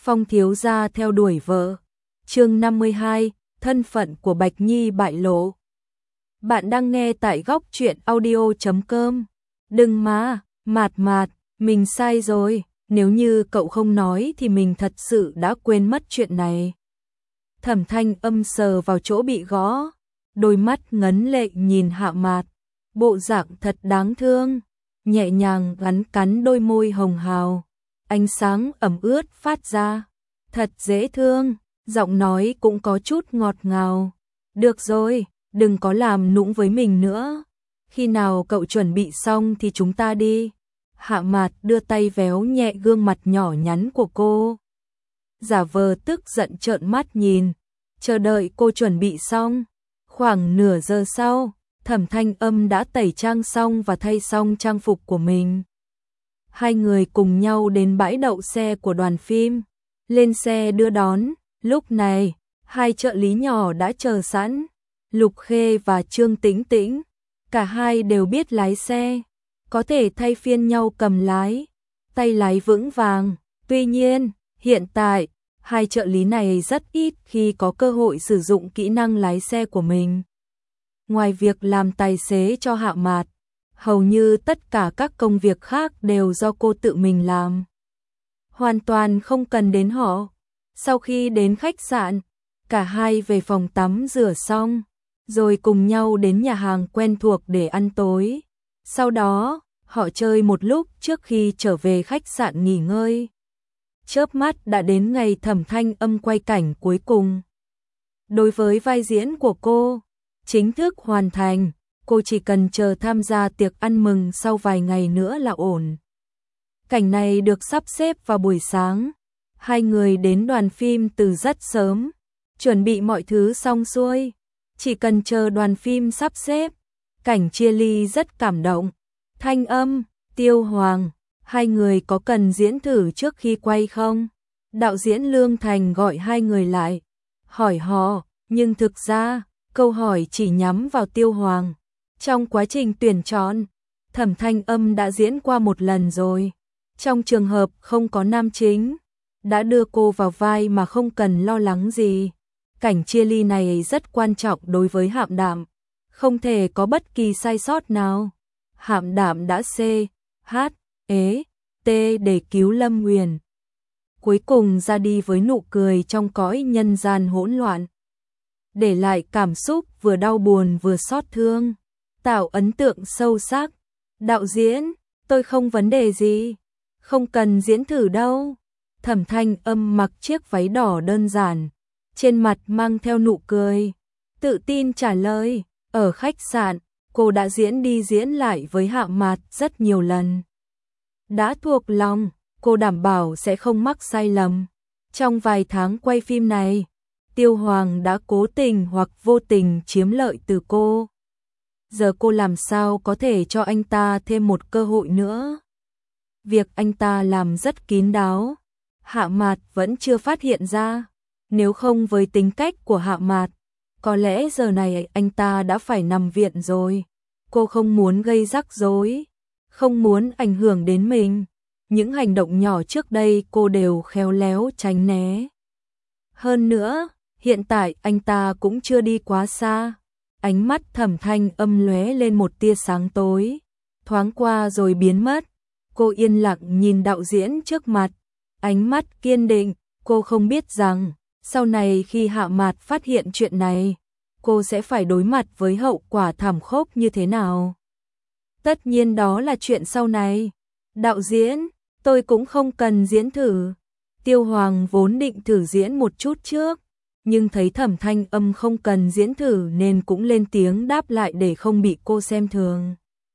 Phong thiếu gia theo đuổi vợ. Chương 52, thân phận của Bạch Nhi bại lộ. Bạn đang nghe tại góc truyện audio.com. Đừng mà, Mạt, mình sai rồi, nếu như cậu không nói thì mình thật sự đã quên mất chuyện này. Thẩm Thanh Âm sờ vào chỗ bị gõ, đôi mắt ngấn lệ nhìn Hạ Mạt, bộ dạng thật đáng thương, nhẹ nhàng cắn đôi môi hồng hào, ánh sáng ẩm ướt phát ra, thật dễ thương, giọng nói cũng có chút ngọt ngào. Được rồi, đừng có làm nũng với mình nữa, khi nào cậu chuẩn bị xong thì chúng ta đi. Hạ Mạt đưa tay véo nhẹ gương mặt nhỏ nhắn của cô, giả vờ tức giận trợn mắt nhìn, chờ đợi cô chuẩn bị xong. Khoảng nửa giờ sau, Thẩm Thanh Âm đã tẩy trang xong và thay xong trang phục của mình. Hai người cùng nhau đến bãi đậu xe của đoàn phim, lên xe đưa đón. Lúc này, hai trợ lý nhỏ đã chờ sẵn, Lục Khê và Trương Tĩnh Tĩnh, cả hai đều biết lái xe, có thể thay phiên nhau cầm lái, tay lái vững vàng. Tuy nhiên, hiện tại, hai trợ lý này rất ít khi có cơ hội sử dụng kỹ năng lái xe của mình. Ngoài việc làm tài xế cho Hạ Mạt, hầu như tất cả các công việc khác đều do cô tự mình làm, hoàn toàn không cần đến họ. Sau khi đến khách sạn, cả hai về phòng tắm rửa xong, rồi cùng nhau đến nhà hàng quen thuộc để ăn tối. Sau đó, họ chơi một lúc trước khi trở về khách sạn nghỉ ngơi. Chớp mắt đã đến ngày Thẩm Thanh Âm quay cảnh cuối cùng. Đối với vai diễn của cô, chính thức hoàn thành, cô chỉ cần chờ tham gia tiệc ăn mừng sau vài ngày nữa là ổn. Cảnh này được sắp xếp vào buổi sáng. Hai người đến đoàn phim từ rất sớm, chuẩn bị mọi thứ xong xuôi, chỉ cần chờ đoàn phim sắp xếp. Cảnh chia ly rất cảm động. Thanh Âm, Tiêu Hoàng, hai người có cần diễn thử trước khi quay không? Đạo diễn Lương Thành gọi hai người lại, hỏi họ, nhưng thực ra, câu hỏi chỉ nhắm vào Tiêu Hoàng. Trong quá trình tuyển chọn, Thẩm Thanh Âm đã diễn qua một lần rồi. Trong trường hợp không có nam chính, đã đưa cô vào vai mà không cần lo lắng gì. Cảnh chia ly này rất quan trọng đối với Hạm Đạm, không thể có bất kỳ sai sót nào. Hạm Đạm đã CHT để cứu Lâm Nguyền, cuối cùng ra đi với nụ cười trong cõi nhân gian hỗn loạn, để lại cảm xúc vừa đau buồn vừa xót thương, tạo ấn tượng sâu sắc. Đạo diễn, tôi không vấn đề gì, không cần diễn thử đâu. Thẩm Thanh Âm mặc chiếc váy đỏ đơn giản, trên mặt mang theo nụ cười, tự tin trả lời. Ở khách sạn, cô đã diễn đi diễn lại với Hạ Mạt rất nhiều lần, đã thuộc lòng, cô đảm bảo sẽ không mắc sai lầm. Trong vài tháng quay phim này, Tiêu Hoàng đã cố tình hoặc vô tình chiếm lợi từ cô. Giờ cô làm sao có thể cho anh ta thêm một cơ hội nữa? Việc anh ta làm rất kín đáo, Hạ Mạt vẫn chưa phát hiện ra. Nếu không với tính cách của Hạ Mạt, có lẽ giờ này anh ta đã phải nằm viện rồi. Cô không muốn gây rắc rối, không muốn ảnh hưởng đến mình. Những hành động nhỏ trước đây cô đều khéo léo tránh né. Hơn nữa, hiện tại anh ta cũng chưa đi quá xa. Ánh mắt Thẩm Thanh Âm lóe lên một tia sáng tối, thoáng qua rồi biến mất. Cô yên lặng nhìn đạo diễn trước mặt, ánh mắt kiên định. Cô không biết rằng, sau này khi Hạ Mạt phát hiện chuyện này, cô sẽ phải đối mặt với hậu quả thảm khốc như thế nào. Tất nhiên đó là chuyện sau này. Đạo diễn, tôi cũng không cần diễn thử. Tiêu Hoàng vốn định thử diễn một chút trước, nhưng thấy Thẩm Thanh Âm không cần diễn thử nên cũng lên tiếng đáp lại để không bị cô xem thường.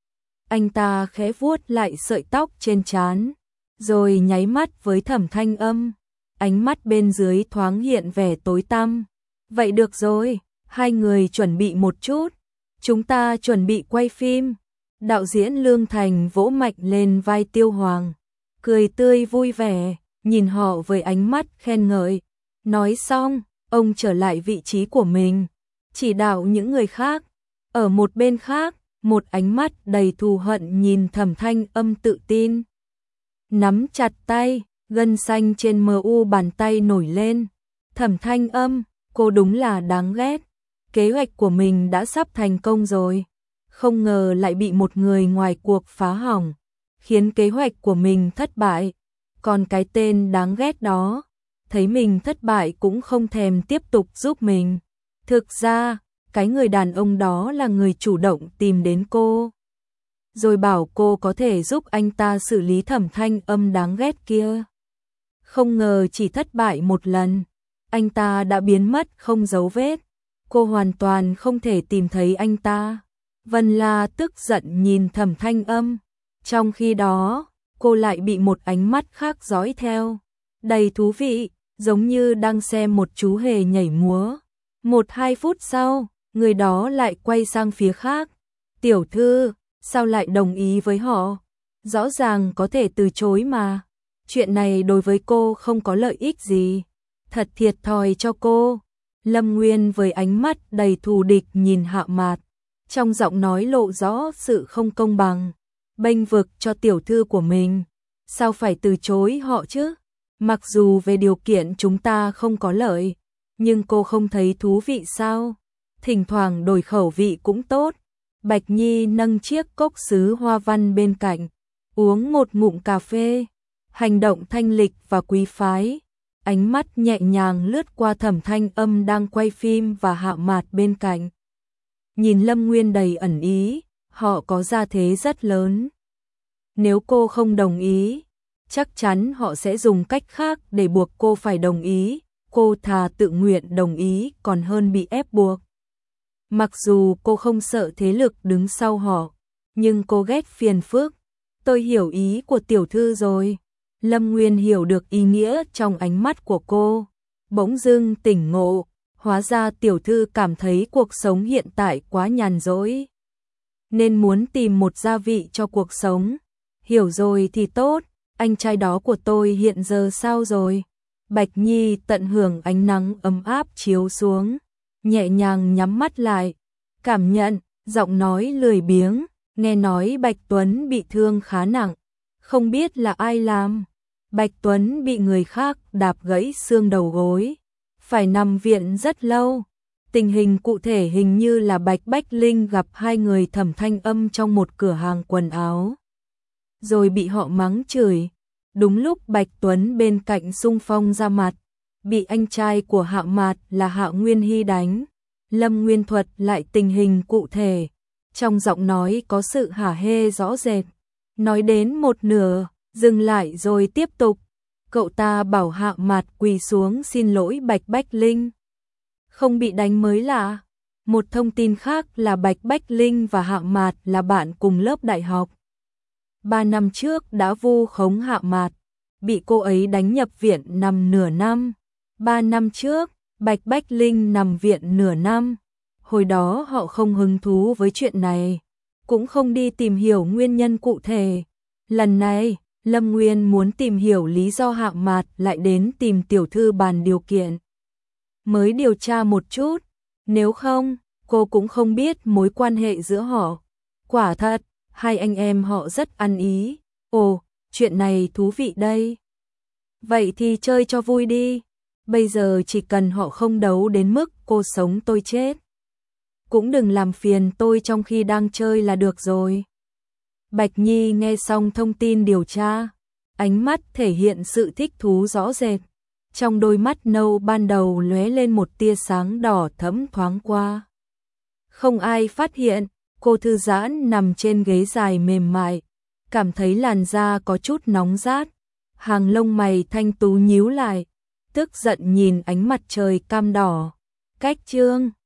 Anh ta khẽ vuốt lại sợi tóc trên trán, rồi nháy mắt với Thẩm Thanh Âm. Ánh mắt bên dưới thoáng hiện vẻ tối tăm. Vậy được rồi, hai người chuẩn bị một chút, chúng ta chuẩn bị quay phim. Đạo diễn Lương Thành vỗ mạnh lên vai Tiêu Hoàng, cười tươi vui vẻ, nhìn họ với ánh mắt khen ngợi. Nói xong, ông trở lại vị trí của mình, chỉ đạo những người khác. Ở một bên khác, một ánh mắt đầy thù hận nhìn Thẩm Thanh Âm tự tin, nắm chặt tay, gân xanh trên mu bàn tay nổi lên. Thẩm Thanh Âm, cô đúng là đáng ghét. Kế hoạch của mình đã sắp thành công rồi, không ngờ lại bị một người ngoài cuộc phá hỏng, khiến kế hoạch của mình thất bại. Còn cái tên đáng ghét đó, thấy mình thất bại cũng không thèm tiếp tục giúp mình. Thực ra, cái người đàn ông đó là người chủ động tìm đến cô, rồi bảo cô có thể giúp anh ta xử lý Thẩm Thanh Âm đáng ghét kia. Không ngờ chỉ thất bại một lần, anh ta đã biến mất không dấu vết. Cô hoàn toàn không thể tìm thấy anh ta. Vân La tức giận nhìn Thẩm Thanh Âm. Trong khi đó, cô lại bị một ánh mắt khác dõi theo. Đầy thú vị, giống như đang xem một chú hề nhảy múa. 1-2 phút sau, người đó lại quay sang phía khác. Tiểu thư, sao lại đồng ý với họ? Rõ ràng có thể từ chối mà. Chuyện này đối với cô không có lợi ích gì. Thật thiệt thòi cho cô. Lâm Nguyên với ánh mắt đầy thù địch nhìn Hạ Mạt, trong giọng nói lộ rõ sự không công bằng, bênh vực cho tiểu thư của mình. Sao phải từ chối họ chứ? Mặc dù về điều kiện chúng ta không có lợi, nhưng cô không thấy thú vị sao? Thỉnh thoảng đổi khẩu vị cũng tốt. Bạch Nhi nâng chiếc cốc sứ hoa văn bên cạnh, uống một ngụm cà phê, hành động thanh lịch và quý phái. Ánh mắt nhẹ nhàng lướt qua Thẩm Thanh Âm đang quay phim và Hạ Mạt bên cạnh. Nhìn Lâm Nguyên đầy ẩn ý, họ có gia thế rất lớn. Nếu cô không đồng ý, chắc chắn họ sẽ dùng cách khác để buộc cô phải đồng ý. Cô thà tự nguyện đồng ý còn hơn bị ép buộc. Mặc dù cô không sợ thế lực đứng sau họ, nhưng cô ghét phiền phức. Tôi hiểu ý của tiểu thư rồi. Lâm Nguyên hiểu được ý nghĩa trong ánh mắt của cô, bỗng dưng tỉnh ngộ, hóa ra tiểu thư cảm thấy cuộc sống hiện tại quá nhàn rỗi, nên muốn tìm một gia vị cho cuộc sống. Hiểu rồi thì tốt, anh trai đó của tôi hiện giờ sao rồi? Bạch Nhi tận hưởng ánh nắng ấm áp chiếu xuống, nhẹ nhàng nhắm mắt lại, cảm nhận, giọng nói lười biếng, nghe nói Bạch Tuấn bị thương khá nặng, không biết là ai làm. Bạch Tuấn bị người khác đạp gãy xương đầu gối, phải nằm viện rất lâu. Tình hình cụ thể hình như là Bạch Bách Linh gặp hai người Thẩm Thanh Âm trong một cửa hàng quần áo, rồi bị họ mắng chửi. Đúng lúc Bạch Tuấn bên cạnh xung phong ra mặt, bị anh trai của Hạ Mạt là Hạ Nguyên Hy đánh. Lâm Nguyên thuật lại tình hình cụ thể, trong giọng nói có sự hả hê rõ rệt. Nói đến một nửa, dừng lại rồi tiếp tục. Cậu ta bảo Hạ Mạt quỳ xuống xin lỗi Bạch Bách Linh. Không bị đánh mới lạ. Một thông tin khác là Bạch Bách Linh và Hạ Mạt là bạn cùng lớp đại học. 3 năm trước đã vu khống Hạ Mạt, bị cô ấy đánh nhập viện nằm nửa năm. 3 năm trước, Bạch Bách Linh nằm viện nửa năm. Hồi đó họ không hứng thú với chuyện này, cũng không đi tìm hiểu nguyên nhân cụ thể. Lần này, Lâm Nguyên muốn tìm hiểu lý do Hạ Mạt lại đến tìm tiểu thư bàn điều kiện. Mới điều tra một chút, nếu không, cô cũng không biết mối quan hệ giữa họ. Quả thật, hai anh em họ rất ăn ý. Ồ, chuyện này thú vị đây. Vậy thì chơi cho vui đi. Bây giờ chỉ cần họ không đấu đến mức cô sống tôi chết. Cũng đừng làm phiền tôi trong khi đang chơi là được rồi. Bạch Nhi nghe xong thông tin điều tra, ánh mắt thể hiện sự thích thú rõ rệt. Trong đôi mắt nâu ban đầu lóe lên một tia sáng đỏ thẫm thoáng qua. Không ai phát hiện, cô thư giãn nằm trên ghế dài mềm mại, cảm thấy làn da có chút nóng rát. Hàng lông mày thanh tú nhíu lại, tức giận nhìn ánh mặt trời cam đỏ. Cách chương